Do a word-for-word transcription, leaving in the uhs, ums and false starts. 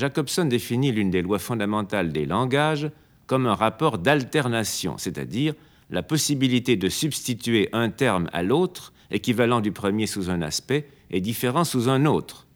Jacobson définit l'une des lois fondamentales des langages comme un rapport d'alternation, c'est-à-dire la possibilité de substituer un terme à l'autre, équivalent du premier sous un aspect et différent sous un autre.